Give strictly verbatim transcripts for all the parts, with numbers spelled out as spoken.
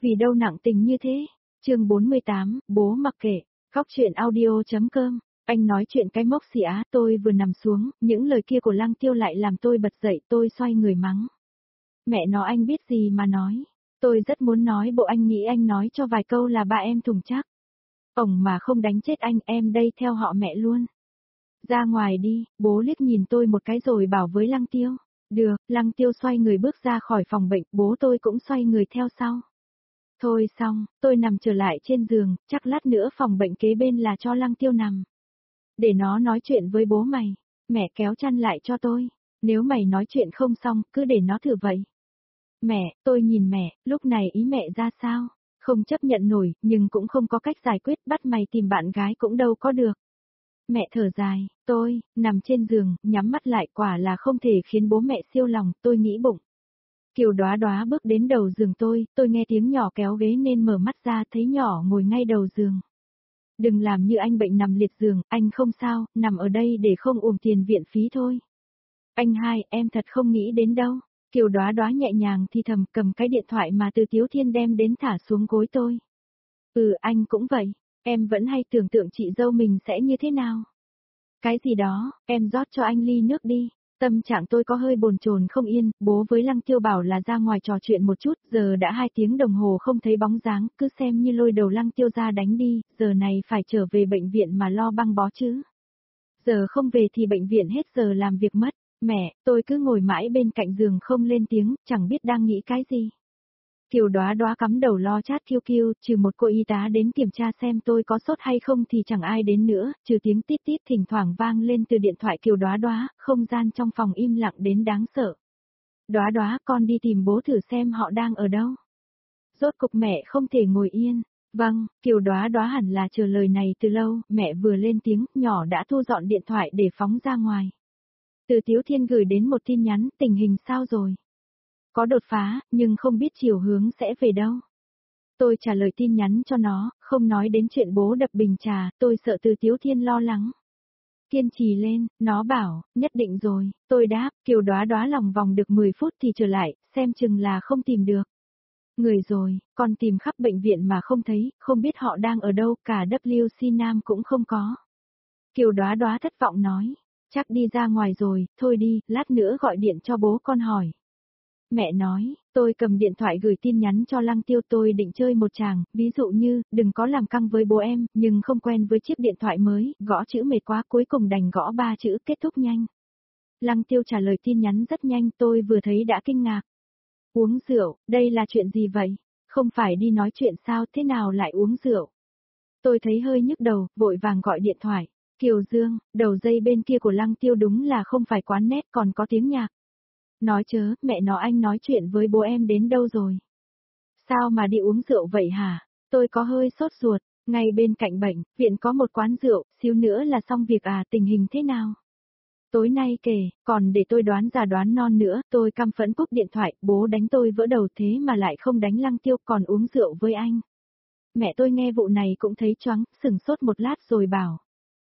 Vì đâu nặng tình như thế? Chương bốn mươi tám, bố mặc kệ. Góc truyện audio.com. Anh nói chuyện cái mốc xỉ á, tôi vừa nằm xuống, những lời kia của Lăng Tiêu lại làm tôi bật dậy, tôi xoay người mắng. Mẹ nó anh biết gì mà nói. Tôi rất muốn nói bộ anh nghĩ anh nói cho vài câu là ba em thùng chắc. Ổng mà không đánh chết anh, em đây theo họ mẹ luôn. Ra ngoài đi, bố liếc nhìn tôi một cái rồi bảo với Lăng Tiêu. Được, Lăng Tiêu xoay người bước ra khỏi phòng bệnh, bố tôi cũng xoay người theo sau. Thôi xong, tôi nằm trở lại trên giường, chắc lát nữa phòng bệnh kế bên là cho Lăng Tiêu nằm. Để nó nói chuyện với bố mày, mẹ kéo chăn lại cho tôi, nếu mày nói chuyện không xong, cứ để nó thử vậy. Mẹ, tôi nhìn mẹ, lúc này ý mẹ ra sao? Không chấp nhận nổi, nhưng cũng không có cách giải quyết, bắt mày tìm bạn gái cũng đâu có được. Mẹ thở dài, tôi, nằm trên giường, nhắm mắt lại quả là không thể khiến bố mẹ siêu lòng, tôi nghĩ bụng. Kiều Đóa Đóa bước đến đầu giường tôi, tôi nghe tiếng nhỏ kéo ghế nên mở mắt ra thấy nhỏ ngồi ngay đầu giường. Đừng làm như anh bệnh nằm liệt giường, anh không sao, nằm ở đây để không uổng tiền viện phí thôi. Anh hai, em thật không nghĩ đến đâu. Kiều Đóa Đóa nhẹ nhàng thì thầm cầm cái điện thoại mà Từ Tiếu Thiên đem đến thả xuống gối tôi. Ừ anh cũng vậy, em vẫn hay tưởng tượng chị dâu mình sẽ như thế nào. Cái gì đó, em rót cho anh ly nước đi. Tâm trạng tôi có hơi bồn chồn không yên, bố với Lăng Tiêu bảo là ra ngoài trò chuyện một chút, giờ đã hai tiếng đồng hồ không thấy bóng dáng, cứ xem như lôi đầu Lăng Tiêu ra đánh đi, giờ này phải trở về bệnh viện mà lo băng bó chứ. Giờ không về thì bệnh viện hết giờ làm việc mất. Mẹ, tôi cứ ngồi mãi bên cạnh giường không lên tiếng, chẳng biết đang nghĩ cái gì. Kiều Đóa Đóa cắm đầu lo chat kiêu kiêu, trừ một cô y tá đến kiểm tra xem tôi có sốt hay không thì chẳng ai đến nữa, trừ tiếng tít tít thỉnh thoảng vang lên từ điện thoại Kiều Đóa Đóa, không gian trong phòng im lặng đến đáng sợ. Đóa Đóa, con đi tìm bố thử xem họ đang ở đâu. Rốt cục mẹ không thể ngồi yên. Vâng, Kiều Đóa Đóa hẳn là chờ lời này từ lâu, mẹ vừa lên tiếng, nhỏ đã thu dọn điện thoại để phóng ra ngoài. Từ Tiếu Thiên gửi đến một tin nhắn, tình hình sao rồi? Có đột phá, nhưng không biết chiều hướng sẽ về đâu. Tôi trả lời tin nhắn cho nó, không nói đến chuyện bố đập bình trà, tôi sợ Từ Tiếu Thiên lo lắng. Kiên trì lên, nó bảo, nhất định rồi, tôi đáp, Kiều Đóa Đóa lòng vòng được mười phút thì trở lại, xem chừng là không tìm được. Người rồi, con tìm khắp bệnh viện mà không thấy, không biết họ đang ở đâu, cả W C Nam cũng không có. Kiều Đóa Đóa thất vọng nói. Chắc đi ra ngoài rồi, thôi đi, lát nữa gọi điện cho bố con hỏi. Mẹ nói, tôi cầm điện thoại gửi tin nhắn cho Lăng Tiêu, tôi định chơi một tràng, ví dụ như, đừng có làm căng với bố em, nhưng không quen với chiếc điện thoại mới, gõ chữ mệt quá cuối cùng đành gõ ba chữ kết thúc nhanh. Lăng Tiêu trả lời tin nhắn rất nhanh, tôi vừa thấy đã kinh ngạc. Uống rượu, đây là chuyện gì vậy? Không phải đi nói chuyện sao, thế nào lại uống rượu? Tôi thấy hơi nhức đầu, vội vàng gọi điện thoại. Kiều Dương, đầu dây bên kia của Lăng Tiêu đúng là không phải quán nét còn có tiếng nhạc. Nói chớ, mẹ nó anh nói chuyện với bố em đến đâu rồi? Sao mà đi uống rượu vậy hả? Tôi có hơi sốt ruột, ngay bên cạnh bệnh, viện có một quán rượu, xíu nữa là xong việc à, tình hình thế nào? Tối nay kể, còn để tôi đoán già đoán non nữa, tôi căm phẫn cúp điện thoại, bố đánh tôi vỡ đầu thế mà lại không đánh Lăng Tiêu còn uống rượu với anh. Mẹ tôi nghe vụ này cũng thấy choáng, sửng sốt một lát rồi bảo.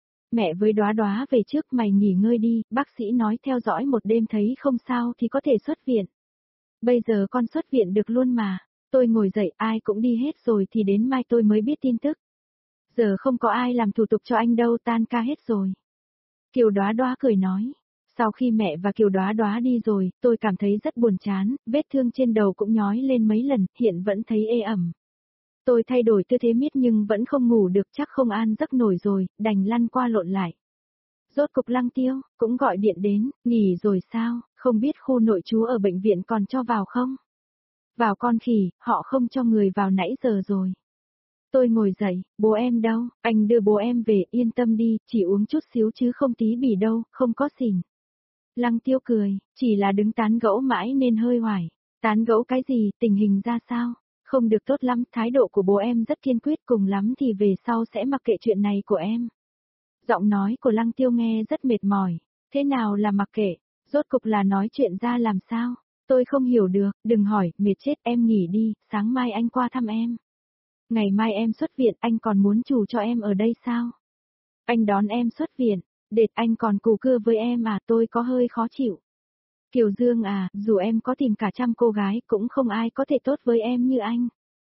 Mẹ với Đóa Đóa về trước mày nghỉ ngơi đi, bác sĩ nói theo dõi một đêm thấy không sao thì có thể xuất viện. Bây giờ con xuất viện được luôn mà, tôi ngồi dậy ai cũng đi hết rồi thì đến mai tôi mới biết tin tức. Giờ không có ai làm thủ tục cho anh đâu, tan ca hết rồi. Kiều Đóa Đóa cười nói, sau khi mẹ và Kiều Đóa Đóa đi rồi, tôi cảm thấy rất buồn chán, vết thương trên đầu cũng nhói lên mấy lần, hiện vẫn thấy ê ẩm. Tôi thay đổi tư thế miết nhưng vẫn không ngủ được, chắc không an giấc nổi rồi, đành lăn qua lộn lại. Rốt cục Lăng Tiêu, cũng gọi điện đến, nghỉ rồi sao, không biết khu nội trú ở bệnh viện còn cho vào không? Vào con khỉ, họ không cho người vào nãy giờ rồi. Tôi ngồi dậy, bố em đâu, anh đưa bố em về, yên tâm đi, chỉ uống chút xíu chứ không tí bỉ đâu, không có xỉn. Lăng Tiêu cười, chỉ là đứng tán gẫu mãi nên hơi hoài. Tán gẫu cái gì, tình hình ra sao? Không được tốt lắm, thái độ của bố em rất kiên quyết, cùng lắm thì về sau sẽ mặc kệ chuyện này của em. Giọng nói của Lăng Tiêu nghe rất mệt mỏi. Thế nào là mặc kệ? Rốt cục là nói chuyện ra làm sao? Tôi không hiểu được, đừng hỏi, mệt chết em nghỉ đi, sáng mai anh qua thăm em. Ngày mai em xuất viện, anh còn muốn chủ cho em ở đây sao? Anh đón em xuất viện, đệt anh còn cù cưa với em à, tôi có hơi khó chịu. Kiều Dương à, dù em có tìm cả trăm cô gái cũng không ai có thể tốt với em như anh.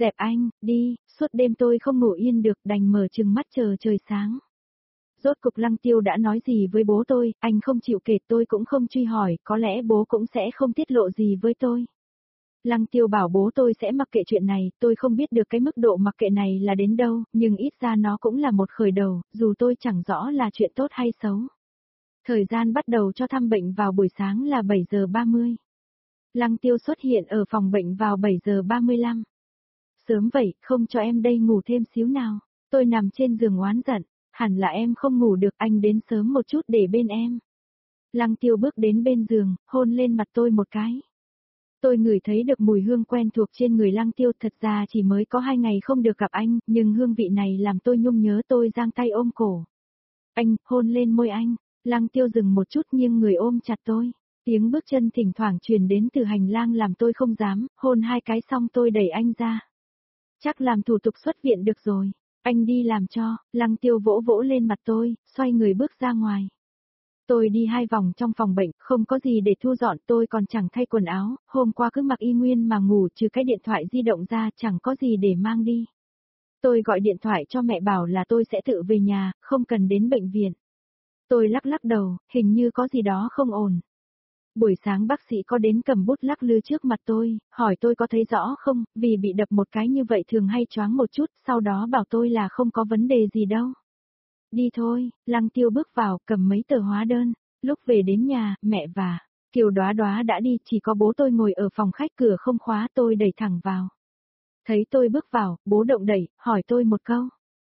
Dẹp anh, đi, suốt đêm tôi không ngủ yên được đành mở chừng mắt chờ trời sáng. Rốt cục Lăng Tiêu đã nói gì với bố tôi, anh không chịu kể tôi cũng không truy hỏi, có lẽ bố cũng sẽ không tiết lộ gì với tôi. Lăng Tiêu bảo bố tôi sẽ mặc kệ chuyện này, tôi không biết được cái mức độ mặc kệ này là đến đâu, nhưng ít ra nó cũng là một khởi đầu, dù tôi chẳng rõ là chuyện tốt hay xấu. Thời gian bắt đầu cho thăm bệnh vào buổi sáng là bảy giờ ba mươi. Lăng Tiêu xuất hiện ở phòng bệnh vào bảy giờ ba mươi lăm. Sớm vậy, không cho em đây ngủ thêm xíu nào. Tôi nằm trên giường oán giận, hẳn là em không ngủ được, anh đến sớm một chút để bên em. Lăng Tiêu bước đến bên giường, hôn lên mặt tôi một cái. Tôi ngửi thấy được mùi hương quen thuộc trên người Lăng Tiêu, thật ra chỉ mới có hai ngày không được gặp anh, nhưng hương vị này làm tôi nhung nhớ, tôi giang tay ôm cổ. Anh, hôn lên môi anh. Lăng Tiêu dừng một chút nghiêng người ôm chặt tôi. Tiếng bước chân thỉnh thoảng truyền đến từ hành lang làm tôi không dám, hôn hai cái xong tôi đẩy anh ra. Chắc làm thủ tục xuất viện được rồi. Anh đi làm cho. Lăng Tiêu vỗ vỗ lên mặt tôi, xoay người bước ra ngoài. Tôi đi hai vòng trong phòng bệnh, không có gì để thu dọn, tôi còn chẳng thay quần áo, hôm qua cứ mặc y nguyên mà ngủ, trừ cái điện thoại di động ra chẳng có gì để mang đi. Tôi gọi điện thoại cho mẹ bảo là tôi sẽ tự về nhà, không cần đến bệnh viện. Tôi lắc lắc đầu, hình như có gì đó không ổn. Buổi sáng bác sĩ có đến cầm bút lắc lư trước mặt tôi, hỏi tôi có thấy rõ không, vì bị đập một cái như vậy thường hay choáng một chút, sau đó bảo tôi là không có vấn đề gì đâu. Đi thôi, Lăng Tiêu bước vào, cầm mấy tờ hóa đơn. Lúc về đến nhà, mẹ và Kiều Đóa Đóa đã đi, chỉ có bố tôi ngồi ở phòng khách, cửa không khóa, tôi đẩy thẳng vào. Thấy tôi bước vào, bố động đẩy, hỏi tôi một câu.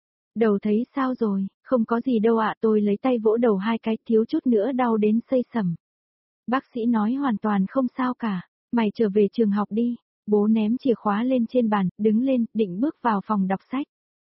Đầu thấy sao rồi? Không có gì đâu ạ, tôi lấy tay vỗ đầu hai cái, thiếu chút nữa đau đến xây sẩm. Bác sĩ nói hoàn toàn không sao cả, mày trở về trường học đi. Bố ném chìa khóa lên trên bàn, đứng lên, định bước vào phòng đọc sách.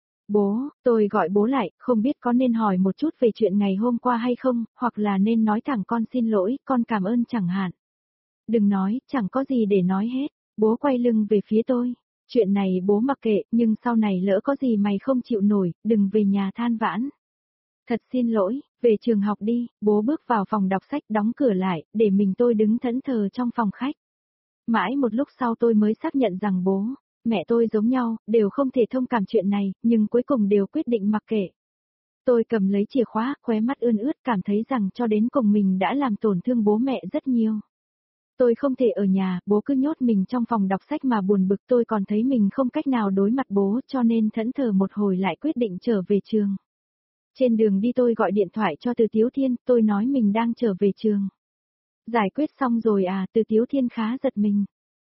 Bố, tôi gọi bố lại, không biết có nên hỏi một chút về chuyện ngày hôm qua hay không, hoặc là nên nói thẳng con xin lỗi, con cảm ơn chẳng hạn. Đừng nói, chẳng có gì để nói hết. Bố quay lưng về phía tôi. Chuyện này bố mặc kệ, nhưng sau này lỡ có gì mày không chịu nổi, đừng về nhà than vãn. Thật xin lỗi, về trường học đi. Bố bước vào phòng đọc sách, đóng cửa lại, để mình tôi đứng thẫn thờ trong phòng khách. Mãi một lúc sau tôi mới xác nhận rằng bố, mẹ tôi giống nhau, đều không thể thông cảm chuyện này, nhưng cuối cùng đều quyết định mặc kệ. Tôi cầm lấy chìa khóa, khóe mắt ươn ướt, cảm thấy rằng cho đến cùng mình đã làm tổn thương bố mẹ rất nhiều. Tôi không thể ở nhà, bố cứ nhốt mình trong phòng đọc sách mà buồn bực, tôi còn thấy mình không cách nào đối mặt bố, cho nên thẫn thờ một hồi lại quyết định trở về trường. Trên đường đi tôi gọi điện thoại cho Từ Tiếu Thiên, tôi nói mình đang trở về trường. Giải quyết xong rồi à? Từ Tiếu Thiên khá giật mình.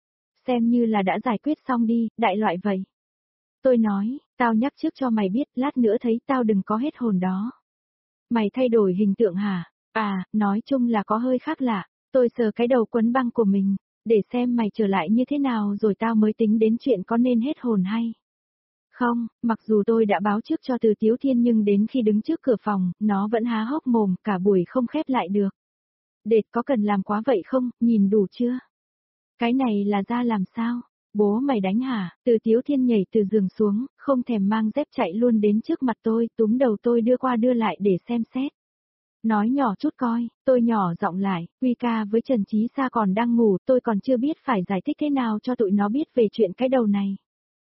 Xem như là đã giải quyết xong đi, đại loại vậy. Tôi nói, tao nhắc trước cho mày biết, lát nữa thấy tao đừng có hết hồn đó. Mày thay đổi hình tượng hả? À, nói chung là có hơi khác lạ. Tôi sờ cái đầu quấn băng của mình, để xem mày trở lại như thế nào rồi tao mới tính đến chuyện có nên hết hồn hay. Không, mặc dù tôi đã báo trước cho Từ Tiếu Thiên nhưng đến khi đứng trước cửa phòng, nó vẫn há hốc mồm, cả buổi không khép lại được. Đệt, có cần làm quá vậy không, nhìn đủ chưa? Cái này là ra làm sao? Bố mày đánh hả? Từ Tiếu Thiên nhảy từ giường xuống, không thèm mang dép chạy luôn đến trước mặt tôi, túm đầu tôi đưa qua đưa lại để xem xét. Nói nhỏ chút coi, tôi nhỏ giọng lại, Huy ca với Trần Chí Sa còn đang ngủ, tôi còn chưa biết phải giải thích thế nào cho tụi nó biết về chuyện cái đầu này.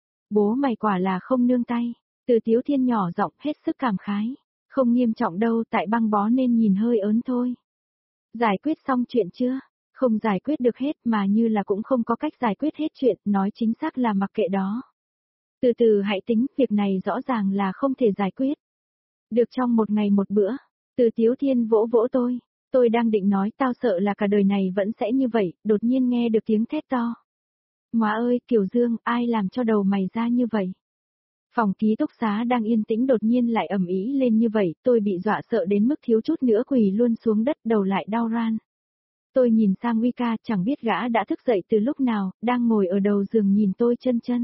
Bố mày quả là không nương tay. Từ Tiếu Thiên nhỏ giọng hết sức cảm khái. Không nghiêm trọng đâu, tại băng bó nên nhìn hơi ớn thôi. Giải quyết xong chuyện chưa? Không giải quyết được hết mà như là cũng không có cách giải quyết hết chuyện, nói chính xác là mặc kệ đó. Từ từ hãy tính, việc này rõ ràng là không thể giải quyết. Được trong một ngày một bữa. Từ Tiếu Thiên vỗ vỗ tôi. Tôi đang định nói tao sợ là cả đời này vẫn sẽ như vậy, đột nhiên nghe được tiếng thét to. Ngoà ơi, Kiều Dương, ai làm cho đầu mày ra như vậy? Phòng ký túc xá đang yên tĩnh đột nhiên lại ầm ĩ lên như vậy, tôi bị dọa sợ đến mức thiếu chút nữa quỳ luôn xuống đất, đầu lại đau ran. Tôi nhìn sang Huy ca, chẳng biết gã đã thức dậy từ lúc nào, đang ngồi ở đầu giường nhìn tôi chân chân.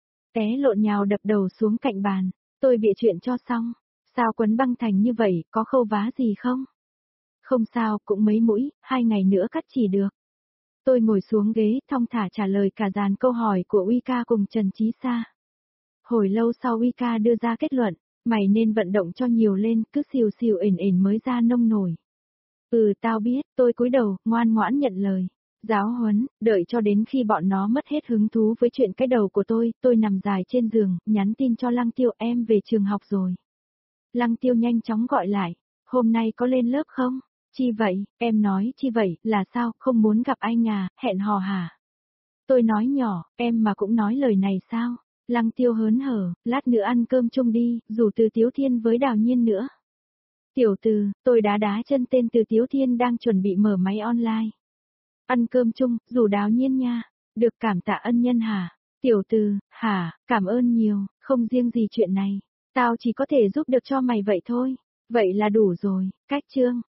Té lộn nhào đập đầu xuống cạnh bàn, tôi bịa chuyện cho xong. Sao quấn băng thành như vậy, có khâu vá gì không? Không sao, cũng mấy mũi, hai ngày nữa cắt chỉ được. Tôi ngồi xuống ghế, thong thả trả lời cả dàn câu hỏi của Uy ca cùng Trần Chí Sa. Hồi lâu sau Uy ca đưa ra kết luận, mày nên vận động cho nhiều lên, cứ xìu xìu ền ền mới ra nông nổi. Ừ, tao biết, tôi cúi đầu, ngoan ngoãn nhận lời. Giáo huấn, đợi cho đến khi bọn nó mất hết hứng thú với chuyện cái đầu của tôi, tôi nằm dài trên giường, nhắn tin cho Lăng Tiêu em về trường học rồi. Lăng Tiêu nhanh chóng gọi lại, hôm nay có lên lớp không? Chi vậy, em nói chi vậy, là sao, không muốn gặp anh à, hẹn hò hả? Tôi nói nhỏ, em mà cũng nói lời này sao? Lăng Tiêu hớn hở, lát nữa ăn cơm chung đi, rủ Từ Tiếu Thiên với Đào Nhiên nữa. Tiểu Từ, tôi đá đá chân tên Từ Tiếu Thiên đang chuẩn bị mở máy online. Ăn cơm chung, rủ Đào Nhiên nha. Được, cảm tạ ân nhân hả? Tiểu Từ, hả, cảm ơn nhiều, không riêng gì chuyện này. Tao chỉ có thể giúp được cho mày vậy thôi. Vậy là đủ rồi, cách chương.